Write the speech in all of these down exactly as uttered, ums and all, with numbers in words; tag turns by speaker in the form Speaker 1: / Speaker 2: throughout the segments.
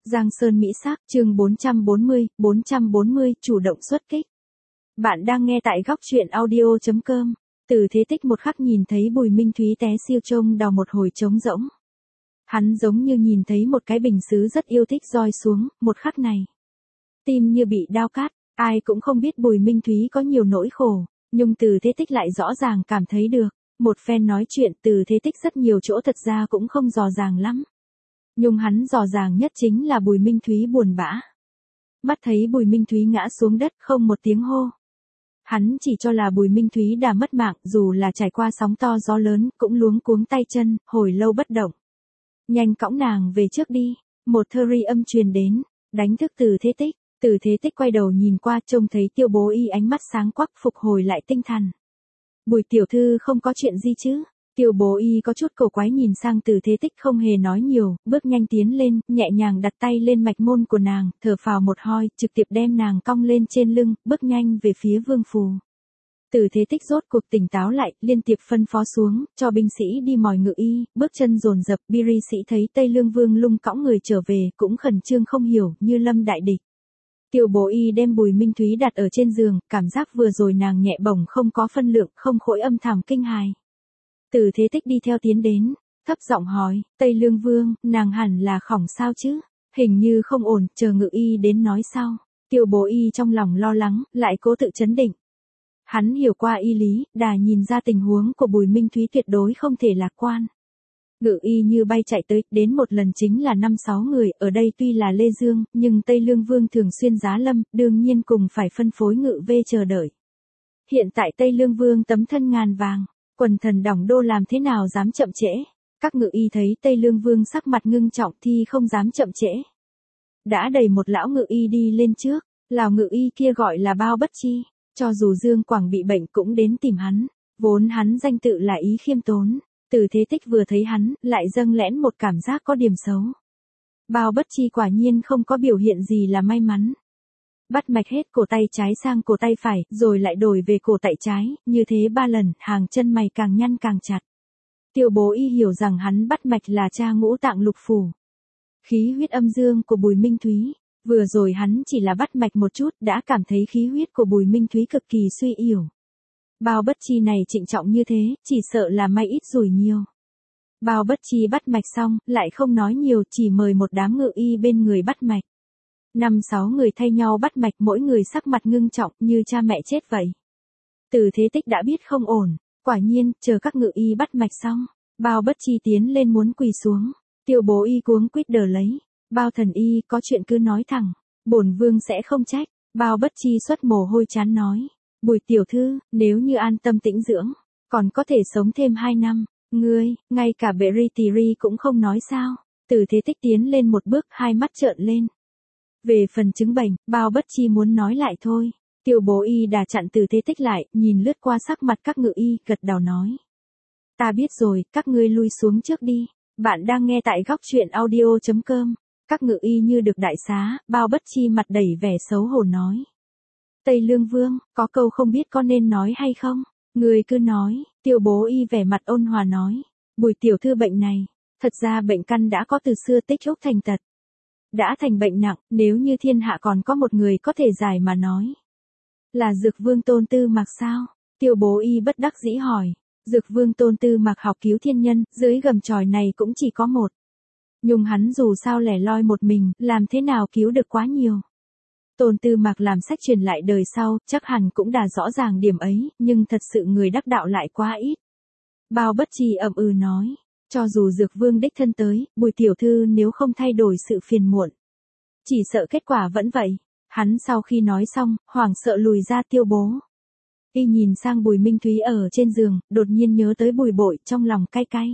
Speaker 1: Giang Sơn Mỹ Sắc, chương bốn trăm bốn mươi, bốn trăm bốn mươi, chủ động xuất kích. Bạn đang nghe tại góc truyện audio chấm com. Từ Thế Tích một khắc nhìn thấy Bùi Minh Thúy té siêu trông đào một hồi trống rỗng. Hắn giống như nhìn thấy một cái bình sứ rất yêu thích roi xuống, một khắc này. Tim như bị đao cắt, ai cũng không biết Bùi Minh Thúy có nhiều nỗi khổ, nhưng Từ Thế Tích lại rõ ràng cảm thấy được. Một phen nói chuyện Từ Thế Tích rất nhiều chỗ thật ra cũng không rõ ràng lắm. Nhưng hắn rõ ràng nhất chính là Bùi Minh Thúy buồn bã. Mắt thấy Bùi Minh Thúy ngã xuống đất không một tiếng hô. Hắn chỉ cho là Bùi Minh Thúy đã mất mạng, dù là trải qua sóng to gió lớn, cũng luống cuống tay chân, hồi lâu bất động. Nhanh cõng nàng về trước đi, một thơ ri âm truyền đến, đánh thức Từ Thế Tích. Từ Thế Tích quay đầu nhìn qua trông thấy Tiêu Bố Y ánh mắt sáng quắc phục hồi lại tinh thần. Bùi tiểu thư không có chuyện gì chứ? Tiêu Bố Y có chút cổ quái nhìn sang Từ Thế Tích không hề nói nhiều, bước nhanh tiến lên, nhẹ nhàng đặt tay lên mạch môn của nàng, thở phào một hơi, trực tiếp đem nàng cong lên trên lưng, bước nhanh về phía vương phủ. Từ Thế Tích rốt cuộc tỉnh táo lại, liên tiếp phân phó xuống, cho binh sĩ đi mỏi ngự y, bước chân dồn dập, Biri sĩ thấy Tây Lương Vương lung cõng người trở về, cũng khẩn trương không hiểu, như lâm đại địch. Tiêu Bố Y đem Bùi Minh Thúy đặt ở trên giường, cảm giác vừa rồi nàng nhẹ bổng không có phân lượng, không khỗi âm thảm kinh hài. Từ Thế Tích đi theo tiến đến, thấp giọng hỏi, Tây Lương Vương, nàng hẳn là khỏng sao chứ? Hình như không ổn, chờ ngự y đến nói sau. Tiêu Bố Y trong lòng lo lắng, lại cố tự trấn định. Hắn hiểu qua y lý, đà nhìn ra tình huống của Bùi Minh Thúy tuyệt đối không thể lạc quan. Ngự y như bay chạy tới, đến một lần chính là năm sáu người, ở đây tuy là Lê Dương, nhưng Tây Lương Vương thường xuyên giá lâm, đương nhiên cùng phải phân phối ngự vê chờ đợi. Hiện tại Tây Lương Vương tấm thân ngàn vàng, quần thần đỏng đô làm thế nào dám chậm trễ. Các ngự y thấy Tây Lương Vương sắc mặt ngưng trọng thì không dám chậm trễ. Đã đẩy một lão ngự y đi lên trước, lão ngự y kia gọi là Bao Bất Chi, cho dù Dương Quảng bị bệnh cũng đến tìm hắn, vốn hắn danh tự là Ý Khiêm Tốn. Từ Thế Tích vừa thấy hắn, lại dâng lẽn một cảm giác có điểm xấu. Bao Bất Chi quả nhiên không có biểu hiện gì là may mắn. Bắt mạch hết cổ tay trái sang cổ tay phải, rồi lại đổi về cổ tay trái, như thế ba lần, hàng chân mày càng nhăn càng chặt. Tiêu Bố Y hiểu rằng hắn bắt mạch là tra ngũ tạng lục phủ. Khí huyết âm dương của Bùi Minh Thúy, vừa rồi hắn chỉ là bắt mạch một chút, đã cảm thấy khí huyết của Bùi Minh Thúy cực kỳ suy yếu. Bao Bất Chi này trịnh trọng như thế, chỉ sợ là may ít rủi nhiều. Bao Bất Chi bắt mạch xong, lại không nói nhiều, chỉ mời một đám ngự y bên người bắt mạch. Năm sáu người thay nhau bắt mạch, mỗi người sắc mặt ngưng trọng như cha mẹ chết vậy. Từ Thế Tích đã biết không ổn, quả nhiên, chờ các ngự y bắt mạch xong, Bao Bất Chi tiến lên muốn quỳ xuống. Tiêu Bố Y cuống quýt đỡ lấy. Bao thần y, có chuyện cứ nói thẳng, bổn vương sẽ không trách. Bao Bất Chi xuất mồ hôi chán nói. Bùi tiểu thư, nếu như an tâm tĩnh dưỡng, còn có thể sống thêm hai năm, ngươi, ngay cả Beri Tiri cũng không nói sao. Từ Thế Tích tiến lên một bước, hai mắt trợn lên. Về phần chứng bệnh, Bao Bất Chi muốn nói lại thôi. Tiêu Bố Y đã chặn Từ Thế Tích lại, nhìn lướt qua sắc mặt các ngự y, gật đầu nói. Ta biết rồi, các ngươi lui xuống trước đi. Bạn đang nghe tại góc truyện audio chấm com. Các ngự y như được đại xá, Bao Bất Chi mặt đầy vẻ xấu hổ nói. Tây Lương Vương, có câu không biết có nên nói hay không? Người cứ nói. Tiêu Bố Y vẻ mặt ôn hòa nói. Bùi tiểu thư bệnh này, thật ra bệnh căn đã có từ xưa tích úc thành tật. Đã thành bệnh nặng, nếu như thiên hạ còn có một người có thể giải mà nói. Là Dược Vương Tôn Tư Mạc sao? Tiêu Bố Y bất đắc dĩ hỏi. Dược Vương Tôn Tư Mạc học cứu thiên nhân, dưới gầm chòi này cũng chỉ có một. Nhưng hắn dù sao lẻ loi một mình, làm thế nào cứu được quá nhiều. Tôn Tư Mạc làm sách truyền lại đời sau, chắc hẳn cũng đã rõ ràng điểm ấy, nhưng thật sự người đắc đạo lại quá ít. Bao Bất Chi ậm ừ nói, cho dù Dược Vương đích thân tới, Bùi tiểu thư nếu không thay đổi sự phiền muộn, chỉ sợ kết quả vẫn vậy. Hắn sau khi nói xong, hoảng sợ lùi ra. Tiêu Bố Y nhìn sang Bùi Minh Thúy ở trên giường, đột nhiên nhớ tới Bùi Bội, trong lòng cay cay.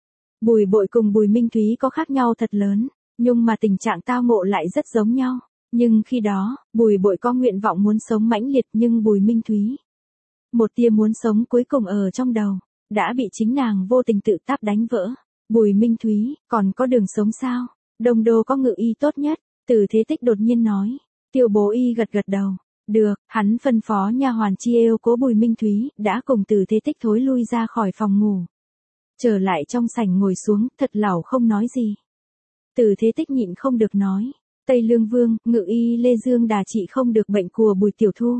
Speaker 1: Bùi Bội cùng Bùi Minh Thúy có khác nhau thật lớn, nhưng mà tình trạng tao ngộ lại rất giống nhau. Nhưng khi đó, Bùi Bội có nguyện vọng muốn sống mãnh liệt, nhưng Bùi Minh Thúy, một tia muốn sống cuối cùng ở trong đầu, đã bị chính nàng vô tình tự táp đánh vỡ. Bùi Minh Thúy, còn có đường sống sao? Đông đô có ngự y tốt nhất. Từ Thế Tích đột nhiên nói. Tiêu Bố Y gật gật đầu. Được, hắn phân phó nha hoàn chi êu cố Bùi Minh Thúy, đã cùng Từ Thế Tích thối lui ra khỏi phòng ngủ. Trở lại trong sảnh ngồi xuống, thật lảo không nói gì. Từ Thế Tích nhịn không được nói. Tây Lương Vương, Ngự y Lê Dương Đà trị không được bệnh của Bùi Tiểu Thu.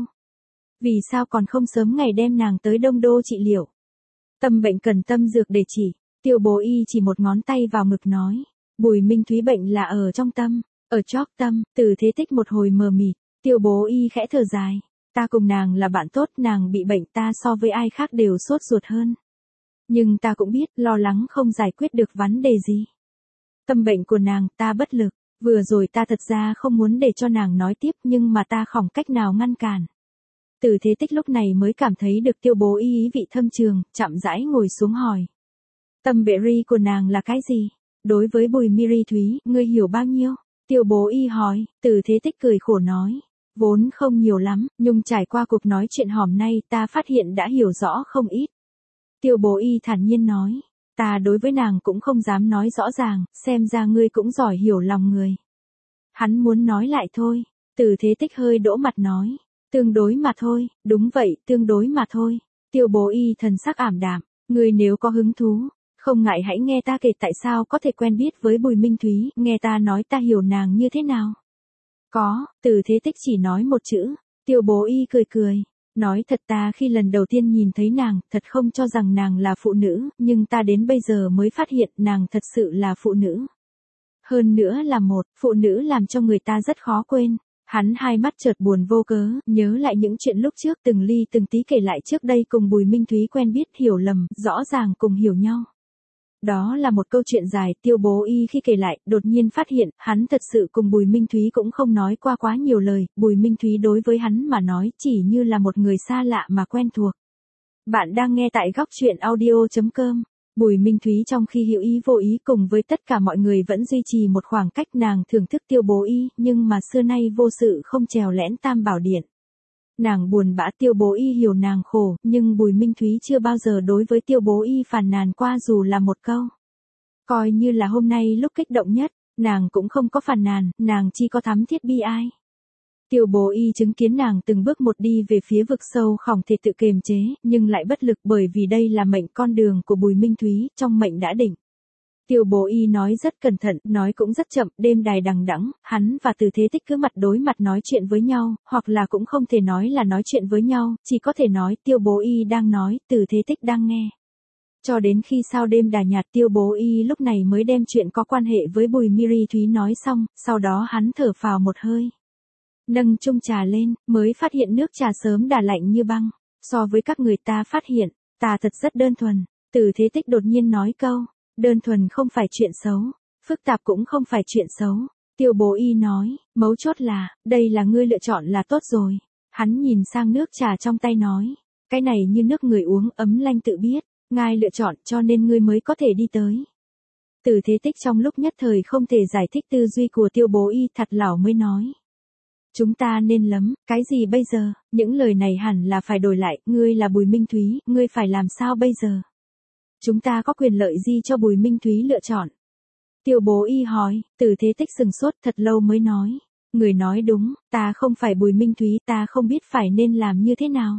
Speaker 1: Vì sao còn không sớm ngày đem nàng tới Đông Đô trị liệu? Tâm bệnh cần tâm dược để chỉ. Tiêu Bố Y chỉ một ngón tay vào ngực nói. Bùi Minh Thúy bệnh là ở trong tâm, ở chóp tâm. Từ Thế Tích một hồi mờ mịt. Tiêu Bố Y khẽ thở dài. Ta cùng nàng là bạn tốt, nàng bị bệnh ta so với ai khác đều sốt ruột hơn. Nhưng ta cũng biết lo lắng không giải quyết được vấn đề gì. Tâm bệnh của nàng ta bất lực. Vừa rồi ta thật ra không muốn để cho nàng nói tiếp nhưng mà ta không cách nào ngăn cản. Từ Thế Tích lúc này mới cảm thấy được Tiêu Bố Y ý vị thâm trường, chậm rãi ngồi xuống hỏi. Tâm bệ ri của nàng là cái gì? Đối với Bùi Miri Thúy, ngươi hiểu bao nhiêu? Tiêu Bố Y hỏi. Từ Thế Tích cười khổ nói. Vốn không nhiều lắm, nhưng trải qua cuộc nói chuyện hòm nay ta phát hiện đã hiểu rõ không ít. Tiêu Bố Y thản nhiên nói. Ta đối với nàng cũng không dám nói rõ ràng, xem ra ngươi cũng giỏi hiểu lòng người. Hắn muốn nói lại thôi. Từ Thế Tích hơi đỗ mặt nói. Tương đối mà thôi, đúng vậy, tương đối mà thôi. Tiêu Bố Y thần sắc ảm đạm. Ngươi nếu có hứng thú, không ngại hãy nghe ta kể tại sao có thể quen biết với Bùi Minh Thúy, nghe ta nói ta hiểu nàng như thế nào. Có, Từ Thế Tích chỉ nói một chữ. Tiêu Bố Y cười cười. Nói thật ta khi lần đầu tiên nhìn thấy nàng, thật không cho rằng nàng là phụ nữ, nhưng ta đến bây giờ mới phát hiện nàng thật sự là phụ nữ. Hơn nữa là một, phụ nữ làm cho người ta rất khó quên. Hắn hai mắt chợt buồn vô cớ, nhớ lại những chuyện lúc trước từng ly từng tí kể lại trước đây cùng Bùi Minh Thúy quen biết hiểu lầm, rõ ràng cùng hiểu nhau. Đó là một câu chuyện dài, Tiêu Bố Y khi kể lại, đột nhiên phát hiện, hắn thật sự cùng Bùi Minh Thúy cũng không nói qua quá nhiều lời, Bùi Minh Thúy đối với hắn mà nói chỉ như là một người xa lạ mà quen thuộc. Bạn đang nghe tại góc truyện audio chấm com. Bùi Minh Thúy trong khi hữu ý vô ý cùng với tất cả mọi người vẫn duy trì một khoảng cách, nàng thưởng thức Tiêu Bố Y, nhưng mà xưa nay vô sự không trèo lẽn Tam Bảo Điện. Nàng buồn bã, Tiêu Bố Y hiểu nàng khổ, nhưng Bùi Minh Thúy chưa bao giờ đối với Tiêu Bố Y phàn nàn qua dù là một câu. Coi như là hôm nay lúc kích động nhất, nàng cũng không có phàn nàn, nàng chỉ có thắm thiết bi ai. Tiêu Bố Y chứng kiến nàng từng bước một đi về phía vực sâu không thể tự kiềm chế, nhưng lại bất lực bởi vì đây là mệnh con đường của Bùi Minh Thúy, trong mệnh đã định. Tiêu Bố Y nói rất cẩn thận, nói cũng rất chậm, đêm đài đằng đẵng, hắn và Từ Thế Tích cứ mặt đối mặt nói chuyện với nhau, hoặc là cũng không thể nói là nói chuyện với nhau, chỉ có thể nói Tiêu Bố Y đang nói, Từ Thế Tích đang nghe. Cho đến khi sao đêm đà nhạt, Tiêu Bố Y lúc này mới đem chuyện có quan hệ với Bùi Miri Thúy nói xong, sau đó hắn thở phào một hơi. Nâng chung trà lên, mới phát hiện nước trà sớm đã lạnh như băng. So với các người ta phát hiện, ta thật rất đơn thuần. Từ Thế Tích đột nhiên nói câu. Đơn thuần không phải chuyện xấu, phức tạp cũng không phải chuyện xấu. Tiêu Bố Y nói, mấu chốt là, đây là ngươi lựa chọn là tốt rồi. Hắn nhìn sang nước trà trong tay nói, cái này như nước người uống, ấm lanh tự biết, ngài lựa chọn cho nên ngươi mới có thể đi tới. Từ Thế Tích trong lúc nhất thời không thể giải thích tư duy của Tiêu Bố Y, thật lão mới nói. Chúng ta nên lắm, cái gì bây giờ, những lời này hẳn là phải đổi lại, ngươi là Bùi Minh Thúy, ngươi phải làm sao bây giờ? Chúng ta có quyền lợi gì cho Bùi Minh Thúy lựa chọn? Tiêu Bố Y hỏi. Từ Thế Tích sừng sốt thật lâu mới nói. Người nói đúng, ta không phải Bùi Minh Thúy, ta không biết phải nên làm như thế nào.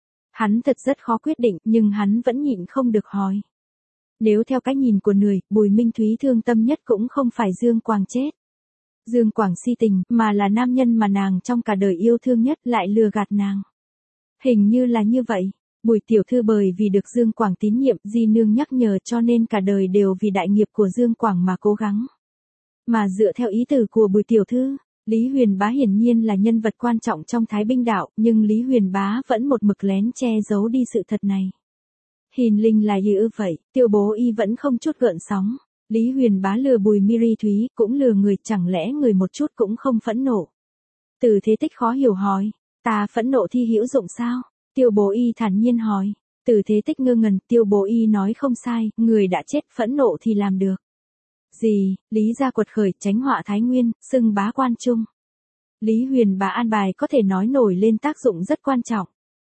Speaker 1: Hắn thật rất khó quyết định, nhưng hắn vẫn nhịn không được hỏi. Nếu theo cái nhìn của người, Bùi Minh Thúy thương tâm nhất cũng không phải Dương Quảng chết. Dương Quảng si tình, mà là nam nhân mà nàng trong cả đời yêu thương nhất lại lừa gạt nàng. Hình như là như vậy. Bùi tiểu thư bởi vì được Dương Quảng tín nhiệm, di nương nhắc nhở cho nên cả đời đều vì đại nghiệp của Dương Quảng mà cố gắng. Mà dựa theo ý tử của Bùi tiểu thư, Lý Huyền Bá hiển nhiên là nhân vật quan trọng trong Thái Binh đạo, nhưng Lý Huyền Bá vẫn một mực lén che giấu đi sự thật này. Hiền linh là như vậy, Tiêu Bố Y vẫn không chút gợn sóng. Lý Huyền Bá lừa Bùi Miri Thúy, cũng lừa người, chẳng lẽ người một chút cũng không phẫn nộ. Từ Thế Tích khó hiểu hỏi, ta phẫn nộ thi hữu dụng sao? Tiêu Bố Y thản nhiên hỏi. Từ Thế Tích ngơ ngẩn, Tiêu Bố Y nói không sai, người đã chết phẫn nộ thì làm được. Gì, Lý gia quật khởi, tránh họa Thái Nguyên, xưng bá quan trung. Lý Huyền Bá an bài có thể nói nổi lên tác dụng rất quan trọng.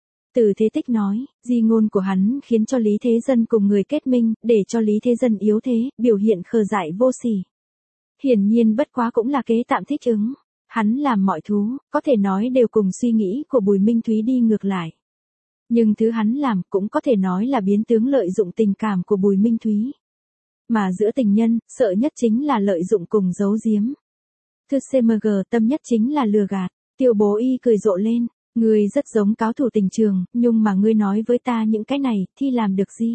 Speaker 1: Từ Thế Tích nói, di ngôn của hắn khiến cho Lý Thế Dân cùng người kết minh, để cho Lý Thế Dân yếu thế, biểu hiện khờ dại vô sỉ. Hiển nhiên bất quá cũng là kế tạm thích ứng. Hắn làm mọi thú, có thể nói đều cùng suy nghĩ của Bùi Minh Thúy đi ngược lại. Nhưng thứ hắn làm cũng có thể nói là biến tướng lợi dụng tình cảm của Bùi Minh Thúy. Mà giữa tình nhân, sợ nhất chính là lợi dụng cùng giấu giếm. Thư xê em giê tâm nhất chính là lừa gạt. Tiêu bố y cười rộ lên. Ngươi rất giống cáo thủ tình trường, nhưng mà ngươi nói với ta những cái này, thì làm được gì?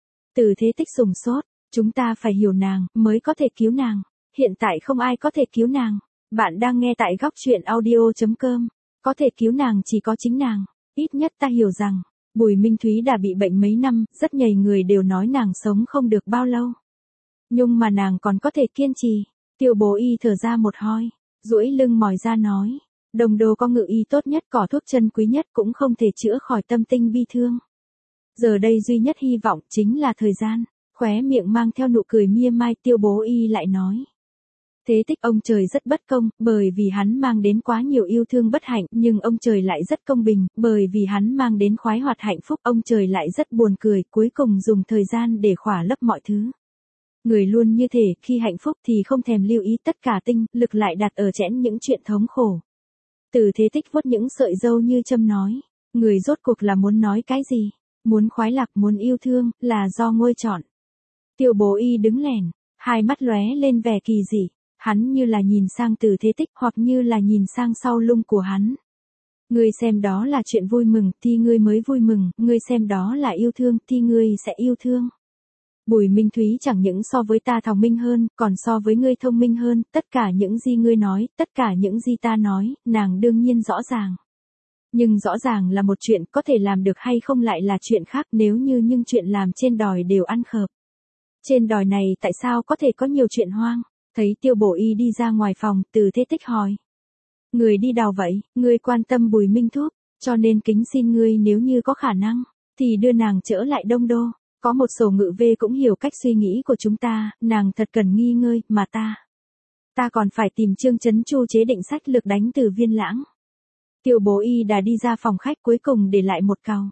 Speaker 1: Từ Thế Tích sùng sốt. Chúng ta phải hiểu nàng, mới có thể cứu nàng. Hiện tại không ai có thể cứu nàng. Bạn đang nghe tại góc truyện audio chấm com. Có thể cứu nàng chỉ có chính nàng. Ít nhất ta hiểu rằng, Bùi Minh Thúy đã bị bệnh mấy năm, rất nhầy người đều nói nàng sống không được bao lâu. Nhưng mà nàng còn có thể kiên trì. Tiêu bố y thở ra một hơi, duỗi lưng mỏi ra nói. Đồng đô có ngự y tốt nhất, cỏ thuốc chân quý nhất cũng không thể chữa khỏi tâm tinh bi thương. Giờ đây duy nhất hy vọng chính là thời gian. Khóe miệng mang theo nụ cười mỉa mai, Tiêu bố y lại nói. Thế Tích ông trời rất bất công, bởi vì hắn mang đến quá nhiều yêu thương bất hạnh, nhưng ông trời lại rất công bình, bởi vì hắn mang đến khoái hoạt hạnh phúc, ông trời lại rất buồn cười, cuối cùng dùng thời gian để khỏa lấp mọi thứ. Người luôn như thể, khi hạnh phúc thì không thèm lưu ý tất cả tinh, lực lại đặt ở chẽn những chuyện thống khổ. Từ Thế Tích vuốt những sợi râu như châm nói, người rốt cuộc là muốn nói cái gì? Muốn khoái lạc, muốn yêu thương, là do ngôi chọn. Tiêu bố y đứng lẻn, hai mắt lóe lên vẻ kỳ dị. Hắn như là nhìn sang Từ Thế Tích, hoặc như là nhìn sang sau lưng của hắn. Ngươi xem đó là chuyện vui mừng, thì ngươi mới vui mừng, ngươi xem đó là yêu thương, thì ngươi sẽ yêu thương. Bùi Minh Thúy chẳng những so với ta thông minh hơn, còn so với ngươi thông minh hơn, tất cả những gì ngươi nói, tất cả những gì ta nói, nàng đương nhiên rõ ràng. Nhưng rõ ràng là một chuyện, có thể làm được hay không lại là chuyện khác, nếu như những chuyện làm trên đòi đều ăn khớp. Trên đòi này tại sao có thể có nhiều chuyện hoang? Thấy Tiêu bổ y đi ra ngoài phòng, Từ Thế Tích hỏi. Người đi đâu vậy? Ngươi quan tâm Bùi Minh Thúc, cho nên kính xin ngươi nếu như có khả năng, thì đưa nàng trở lại Đông Đô. Có một sổ ngự vê cũng hiểu cách suy nghĩ của chúng ta, nàng thật cần nghi ngơi, mà ta. Ta còn phải tìm Trương Chấn Chu chế định sách lược đánh từ Viên Lãng. Tiêu bố y đã đi ra phòng khách, cuối cùng để lại một câu.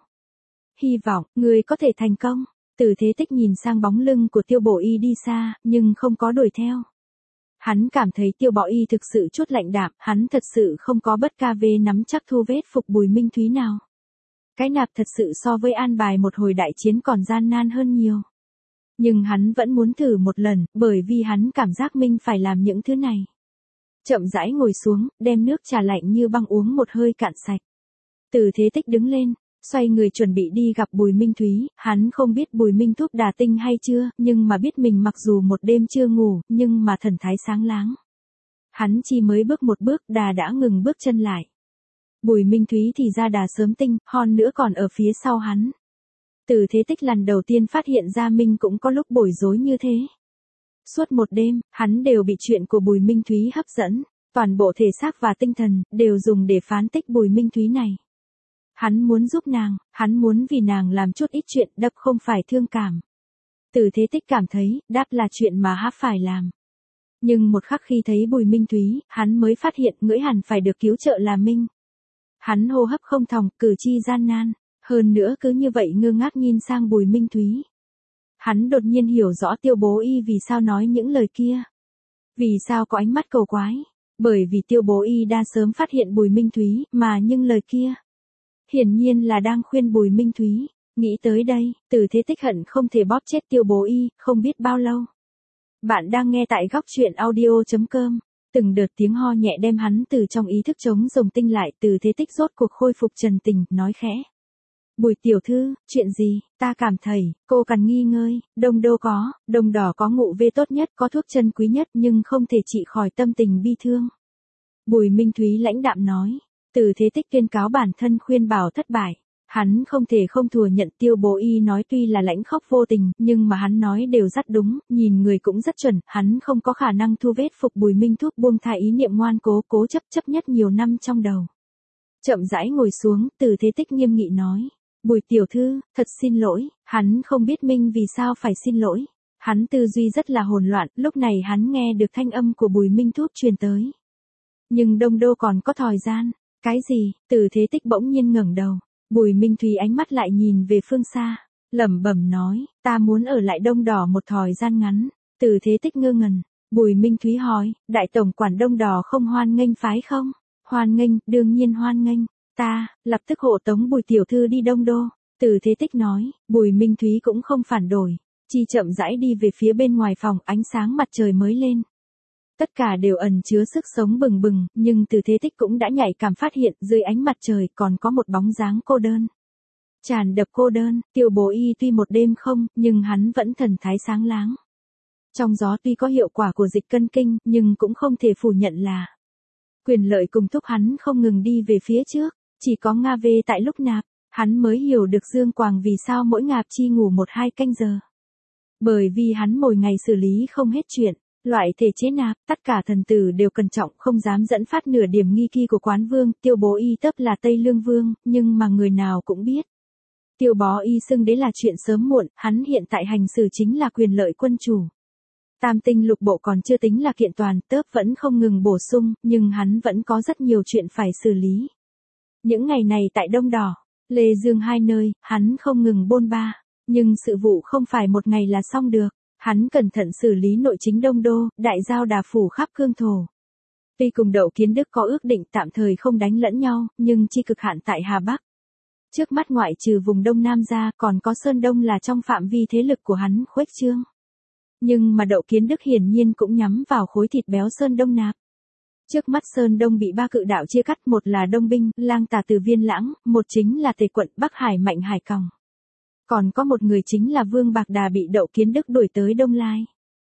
Speaker 1: Hy vọng, ngươi có thể thành công. Từ Thế Tích nhìn sang bóng lưng của Tiêu bổ y đi xa, nhưng không có đuổi theo. Hắn cảm thấy Tiêu bó y thực sự chút lạnh đạm, hắn thật sự không có bất ca về nắm chắc thu vết phục Bùi Minh Thúy nào. Cái nạp thật sự so với an bài một hồi đại chiến còn gian nan hơn nhiều. Nhưng hắn vẫn muốn thử một lần, bởi vì hắn cảm giác mình phải làm những thứ này. Chậm rãi ngồi xuống, đem nước trà lạnh như băng uống một hơi cạn sạch. Từ Thế Tích đứng lên, xoay người chuẩn bị đi gặp Bùi Minh Thúy, hắn không biết Bùi Minh Thúc đà tinh hay chưa, nhưng mà biết mình mặc dù một đêm chưa ngủ, nhưng mà thần thái sáng láng. Hắn chỉ mới bước một bước, đà đã ngừng bước chân lại. Bùi Minh Thúy thì ra đà sớm tinh, hon nữa còn ở phía sau hắn. Từ Thế Tích lần đầu tiên phát hiện ra mình cũng có lúc bối rối như thế. Suốt một đêm, hắn đều bị chuyện của Bùi Minh Thúy hấp dẫn, toàn bộ thể xác và tinh thần, đều dùng để phán tích Bùi Minh Thúy này. Hắn muốn giúp nàng, hắn muốn vì nàng làm chút ít chuyện, đập không phải thương cảm. Từ Thế Tích cảm thấy, đáp là chuyện mà hắn phải làm. Nhưng một khắc khi thấy Bùi Minh Thúy, hắn mới phát hiện ngưỡi hẳn phải được cứu trợ là Minh. Hắn hô hấp không thòng, cử chi gian nan, hơn nữa cứ như vậy ngơ ngác nhìn sang Bùi Minh Thúy. Hắn đột nhiên hiểu rõ Tiêu bố y vì sao nói những lời kia. Vì sao có ánh mắt cầu quái, bởi vì Tiêu bố y đã sớm phát hiện Bùi Minh Thúy, mà những lời kia hiển nhiên là đang khuyên Bùi Minh Thúy. Nghĩ tới đây, Từ Thế Tích hận không thể bóp chết Tiêu bố y, không biết bao lâu. Bạn đang nghe tại góc truyện audio chấm com. Từng đợt tiếng ho nhẹ đem hắn từ trong ý thức trống rồng tinh lại, Từ Thế Tích rốt cuộc khôi phục trần tình, nói khẽ. Bùi tiểu thư, chuyện gì? Ta cảm thấy, cô cần nghi ngơi, Đông Đô có, Đồng Đỏ có ngụ vê tốt nhất, có thuốc chân quý nhất, nhưng không thể trị khỏi tâm tình bi thương. Bùi Minh Thúy lãnh đạm nói. Từ Thế Tích tuyên cáo bản thân khuyên bảo thất bại. Hắn không thể không thừa nhận Tiêu bố y nói tuy là lãnh khốc vô tình, nhưng mà hắn nói đều rất đúng, nhìn người cũng rất chuẩn, hắn không có khả năng thu vết phục Bùi Minh Thúc buông tha ý niệm ngoan cố cố chấp chấp nhất nhiều năm trong đầu. Chậm rãi ngồi xuống, Từ Thế Tích nghiêm nghị nói. Bùi tiểu thư, thật xin lỗi, hắn không biết Minh vì sao phải xin lỗi. Hắn tư duy rất là hỗn loạn, lúc này hắn nghe được thanh âm của Bùi Minh Thúc truyền tới. Nhưng Đông Đô còn có thời gian. Cái gì? Từ Thế Tích bỗng nhiên ngẩng đầu. Bùi Minh Thúy ánh mắt lại nhìn về phương xa, lẩm bẩm nói, ta muốn ở lại Đông Đỏ một thời gian ngắn. Từ Thế Tích ngơ ngẩn. Bùi Minh Thúy hỏi, đại tổng quản Đông Đỏ không hoan nghênh phái không? Hoan nghênh, đương nhiên hoan nghênh. Ta, lập tức hộ tống Bùi tiểu thư đi Đông Đô. Từ Thế Tích nói, Bùi Minh Thúy cũng không phản đổi, chỉ chậm rãi đi về phía bên ngoài phòng, ánh sáng mặt trời mới lên. Tất cả đều ẩn chứa sức sống bừng bừng, nhưng Từ Thế Tích cũng đã nhạy cảm phát hiện dưới ánh mặt trời còn có một bóng dáng cô đơn. Tràn đập cô đơn, Tiêu Bố Y tuy một đêm không, nhưng hắn vẫn thần thái sáng láng. Trong gió tuy có hiệu quả của dịch cân kinh, nhưng cũng không thể phủ nhận là quyền lợi cùng thúc hắn không ngừng đi về phía trước, chỉ có Nga về tại lúc nạp, hắn mới hiểu được Dương Quàng vì sao mỗi ngạp chi ngủ một hai canh giờ. Bởi vì hắn mỗi ngày xử lý không hết chuyện, loại thể chế nạp, tất cả thần tử đều cẩn trọng không dám dẫn phát nửa điểm nghi kỳ của Quán Vương, Tiêu Bố Y tấp là Tây Lương Vương, nhưng mà người nào cũng biết. Tiêu Bó Y xưng đế là chuyện sớm muộn, hắn hiện tại hành xử chính là quyền lợi quân chủ. Tam tinh lục bộ còn chưa tính là kiện toàn, tớp vẫn không ngừng bổ sung, nhưng hắn vẫn có rất nhiều chuyện phải xử lý. Những ngày này tại Đông Đỏ, Lê Dương hai nơi, hắn không ngừng bôn ba, nhưng sự vụ không phải một ngày là xong được. Hắn cẩn thận xử lý nội chính Đông Đô, đại giao đà phủ khắp cương thổ. Tuy cùng Đậu Kiến Đức có ước định tạm thời không đánh lẫn nhau, nhưng chi cực hạn tại Hà Bắc. Trước mắt ngoại trừ vùng Đông Nam ra, còn có Sơn Đông là trong phạm vi thế lực của hắn khuếch trương. Nhưng mà Đậu Kiến Đức hiển nhiên cũng nhắm vào khối thịt béo Sơn Đông nạp. Trước mắt Sơn Đông bị ba cự đạo chia cắt, một là Đông Binh, Lang Tà từ Viên Lãng, một chính là Tề quận Bắc Hải Mạnh Hải Còng. Còn có một người chính là Vương Bạc Đà bị Đậu Kiến Đức đuổi tới Đông Lai.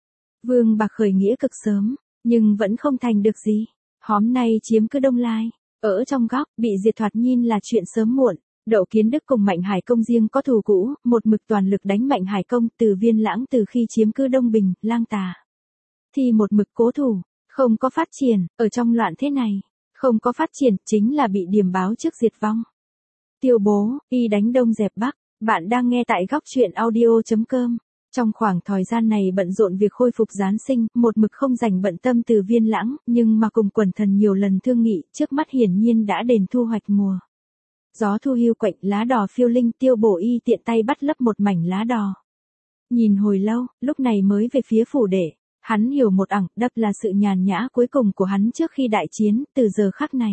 Speaker 1: Vương Bạc khởi nghĩa cực sớm, nhưng vẫn không thành được gì. Hôm nay chiếm cứ Đông Lai, ở trong góc, bị diệt thoạt nhìn là chuyện sớm muộn. Đậu Kiến Đức cùng Mạnh Hải Công riêng có thù cũ, một mực toàn lực đánh Mạnh Hải Công từ Viên Lãng từ khi chiếm cứ Đông Bình, Lang Tà. Thì một mực cố thủ, không có phát triển, ở trong loạn thế này, không có phát triển chính là bị điểm báo trước diệt vong. Tiêu Bố Y đánh Đông dẹp Bắc. Bạn đang nghe tại góc truyện audio chấm com. Trong khoảng thời gian này bận rộn việc khôi phục Giáng sinh, một mực không dành bận tâm từ Viên Lãng, nhưng mà cùng quần thần nhiều lần thương nghị, trước mắt hiển nhiên đã đến thu hoạch mùa. Gió thu hiu quạnh, lá đò phiêu linh, Tiêu Bổ Y tiện tay bắt lấp một mảnh lá đò. Nhìn hồi lâu, lúc này mới về phía phủ đệ, hắn hiểu một ẳng, đập là sự nhàn nhã cuối cùng của hắn trước khi đại chiến, từ giờ khắc này.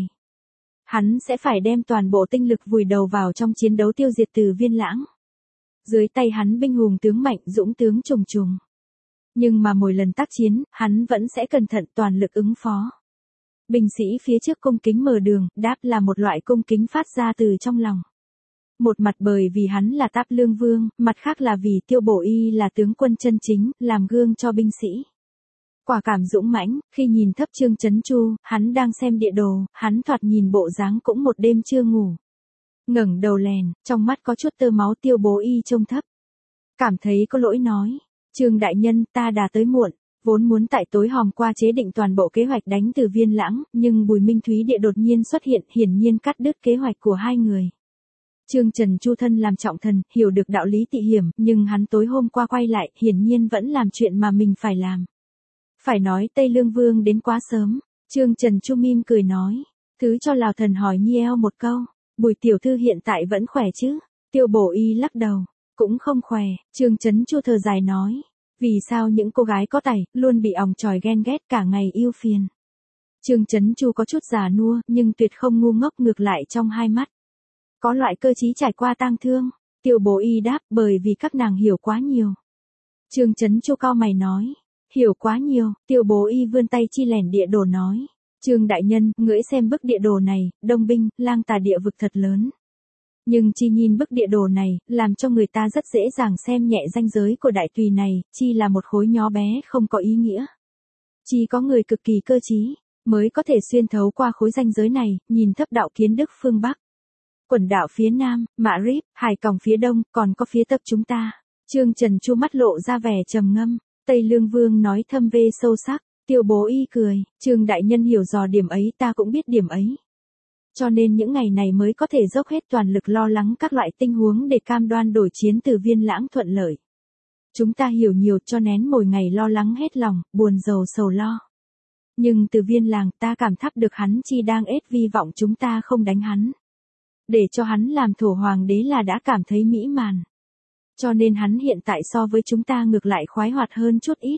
Speaker 1: Hắn sẽ phải đem toàn bộ tinh lực vùi đầu vào trong chiến đấu tiêu diệt từ Viên Lãng. Dưới tay hắn binh hùng tướng mạnh, dũng tướng trùng trùng. Nhưng mà mỗi lần tác chiến, hắn vẫn sẽ cẩn thận toàn lực ứng phó. Binh sĩ phía trước cung kính mở đường, đáp là một loại cung kính phát ra từ trong lòng. Một mặt bởi vì hắn là Táp Lương Vương, mặt khác là vì Tiêu Bổ Y là tướng quân chân chính, làm gương cho binh sĩ. Quả cảm dũng mãnh, khi nhìn thấp Trương Chấn Chu, hắn đang xem địa đồ, hắn thoạt nhìn bộ dáng cũng một đêm chưa ngủ. Ngẩng đầu lèn, trong mắt có chút tơ máu. Tiêu Bố Y trông thấp. Cảm thấy có lỗi nói, Trương đại nhân, ta đã tới muộn, vốn muốn tại tối hòm qua chế định toàn bộ kế hoạch đánh từ Viên Lãng, nhưng Bùi Minh Thúy Địa đột nhiên xuất hiện, hiển nhiên cắt đứt kế hoạch của hai người. Trương Trần Chu thân làm trọng thần, hiểu được đạo lý tị hiểm, nhưng hắn tối hôm qua quay lại, hiển nhiên vẫn làm chuyện mà mình phải làm. Phải nói Tây Lương Vương đến quá sớm, Trương Trần Chu mỉm cười nói, thứ cho Lào thần hỏi nhi eo một câu, Bùi tiểu thư hiện tại vẫn khỏe chứ? Tiêu Bổ Y lắc đầu, cũng không khỏe. Trương Chấn Chu thở dài nói, vì sao những cô gái có tài, luôn bị òng chòi ghen ghét cả ngày yêu phiền. Trương Chấn Chu có chút già nua, nhưng tuyệt không ngu ngốc, ngược lại trong hai mắt có loại cơ trí trải qua tang thương. Tiêu Bố Y đáp, bởi vì các nàng hiểu quá nhiều. Trương Chấn Chu cau mày nói, hiểu quá nhiều. Tiêu Bố Y vươn tay chi lẻn địa đồ nói, Trương đại nhân, ngưỡi xem bức địa đồ này, Đông Binh, Lang Tà địa vực thật lớn. Nhưng chi nhìn bức địa đồ này, làm cho người ta rất dễ dàng xem nhẹ ranh giới của đại tùy này, chi là một khối nhỏ bé không có ý nghĩa. Chỉ có người cực kỳ cơ trí, mới có thể xuyên thấu qua khối ranh giới này, nhìn thấp Đạo Kiến Đức phương Bắc. Quần đảo phía Nam, Mã Ríp, Hải Còng phía Đông, còn có phía Tấp chúng ta. Trương Trần Chu mắt lộ ra vẻ trầm ngâm, Tây Lương Vương nói thâm vê sâu sắc. Tiêu Bố Y cười, Trương đại nhân hiểu dò điểm ấy, ta cũng biết điểm ấy. Cho nên những ngày này mới có thể dốc hết toàn lực lo lắng các loại tình huống để cam đoan đổi chiến từ Viên Lãng thuận lợi. Chúng ta hiểu nhiều cho nén mỗi ngày lo lắng hết lòng, buồn rầu sầu lo. Nhưng từ Viên làng ta cảm thắp được hắn chi đang ết vi vọng chúng ta không đánh hắn. Để cho hắn làm thổ hoàng đế là đã cảm thấy mỹ mãn. Cho nên hắn hiện tại so với chúng ta ngược lại khoái hoạt hơn chút ít.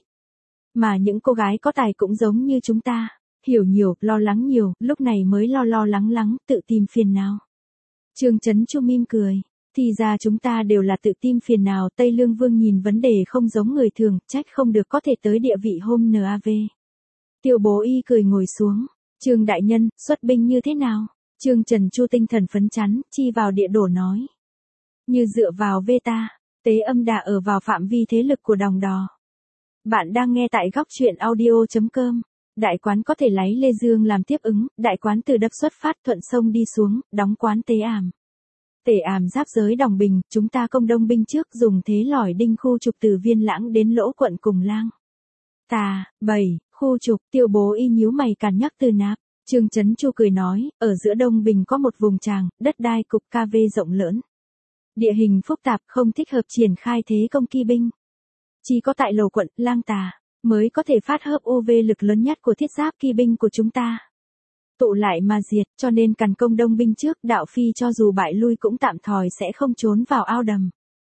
Speaker 1: Mà những cô gái có tài cũng giống như chúng ta, hiểu nhiều, lo lắng nhiều, lúc này mới lo lo lắng lắng, tự tìm phiền nào. Trương Chấn Chu mỉm cười, thì ra chúng ta đều là tự tìm phiền nào. Tây Lương Vương nhìn vấn đề không giống người thường, trách không được có thể tới địa vị hôm en a vê. Tiêu Bố Y cười ngồi xuống. Trương đại nhân, xuất binh như thế nào? Trương Trần Chu tinh thần phấn chấn, chi vào địa đổ nói. Như dựa vào vê ta, tế âm đã ở vào phạm vi thế lực của Đồng Đò. Bạn đang nghe tại góc truyện audio.com. Đại quán có thể lấy Lê Dương làm tiếp ứng, đại quán từ đập xuất phát thuận sông đi xuống, đóng quán Tế Ảm. Tế Ảm giáp giới Đồng Bình, chúng ta công đông binh trước dùng thế lỏi đinh khu trục từ Viên Lãng đến Lỗ Quận cùng Lang. Tà, bảy, khu trục, Tiêu Bố Y nhíu mày càn nhắc từ nạp. Trương Chấn Chu cười nói, ở giữa Đông Bình có một vùng tràng, đất đai cục ca vê rộng lớn. Địa hình phức tạp không thích hợp triển khai thế công kỳ binh. Chỉ có tại Lỗ Quận, Lang Tà, mới có thể phát hợp u vê lực lớn nhất của thiết giáp kỳ binh của chúng ta. Tụ lại mà diệt, cho nên cần công đông binh trước, đạo phi cho dù bại lui cũng tạm thời sẽ không trốn vào ao đầm,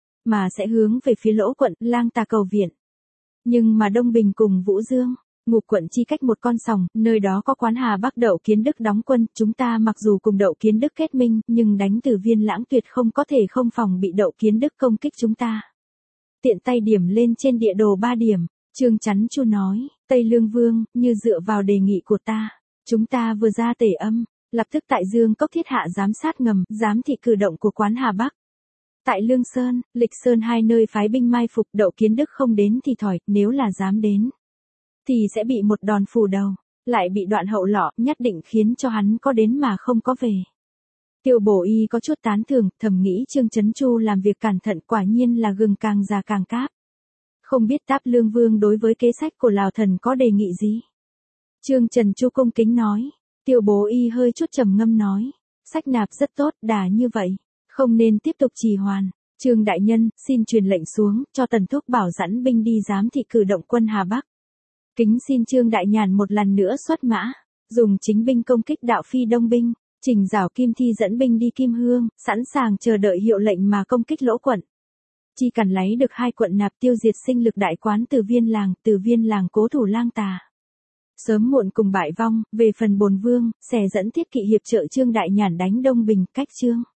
Speaker 1: mà sẽ hướng về phía Lỗ Quận, Lang Tà cầu viện. Nhưng mà Đông Bình cùng Vũ Dương, Ngục Quận chi cách một con sòng, nơi đó có quán Hà Bắc Đậu Kiến Đức đóng quân, chúng ta mặc dù cùng Đậu Kiến Đức kết minh, nhưng đánh từ Viên Lãng tuyệt không có thể không phòng bị Đậu Kiến Đức công kích chúng ta. Tiện tay điểm lên trên địa đồ ba điểm, Trương Chấn Chu nói, Tây Lương Vương, như dựa vào đề nghị của ta, chúng ta vừa ra Tể Âm, lập tức tại Dương Cốc thiết hạ giám sát ngầm, giám thị cử động của quán Hà Bắc. Tại Lương Sơn, Lịch Sơn hai nơi phái binh mai phục, Đậu Kiến Đức không đến thì thỏi, nếu là dám đến, thì sẽ bị một đòn phủ đầu, lại bị đoạn hậu lọ, nhất định khiến cho hắn có đến mà không có về. Tiêu Bố Y có chút tán thưởng, thầm nghĩ Trương Chấn Chu làm việc cẩn thận, quả nhiên là gừng càng già càng cáp. Không biết Táp Lương Vương đối với kế sách của Lào Thần có đề nghị gì? Trương Trần Chu cung kính nói. Tiêu Bố Y hơi chút trầm ngâm nói, sách nạp rất tốt, đà như vậy, không nên tiếp tục trì hoãn. Trương đại nhân, xin truyền lệnh xuống, cho Tần Thúc bảo dẫn binh đi giám thị cử động quân Hà Bắc. Kính xin Trương đại nhàn một lần nữa xuất mã, dùng chính binh công kích đạo phi Đông binh, Trình Giảo Kim Thi dẫn binh đi Kim Hương, sẵn sàng chờ đợi hiệu lệnh mà công kích Lỗ Quận. Chỉ cần lấy được hai quận nạp tiêu diệt sinh lực đại quán từ Viên Làng, từ Viên Làng cố thủ Lang Tà. Sớm muộn cùng bại vong, về phần Bồn Vương, sẽ dẫn Thiết Kỵ hiệp trợ Trương đại nhàn đánh Đông Bình, cách Trương.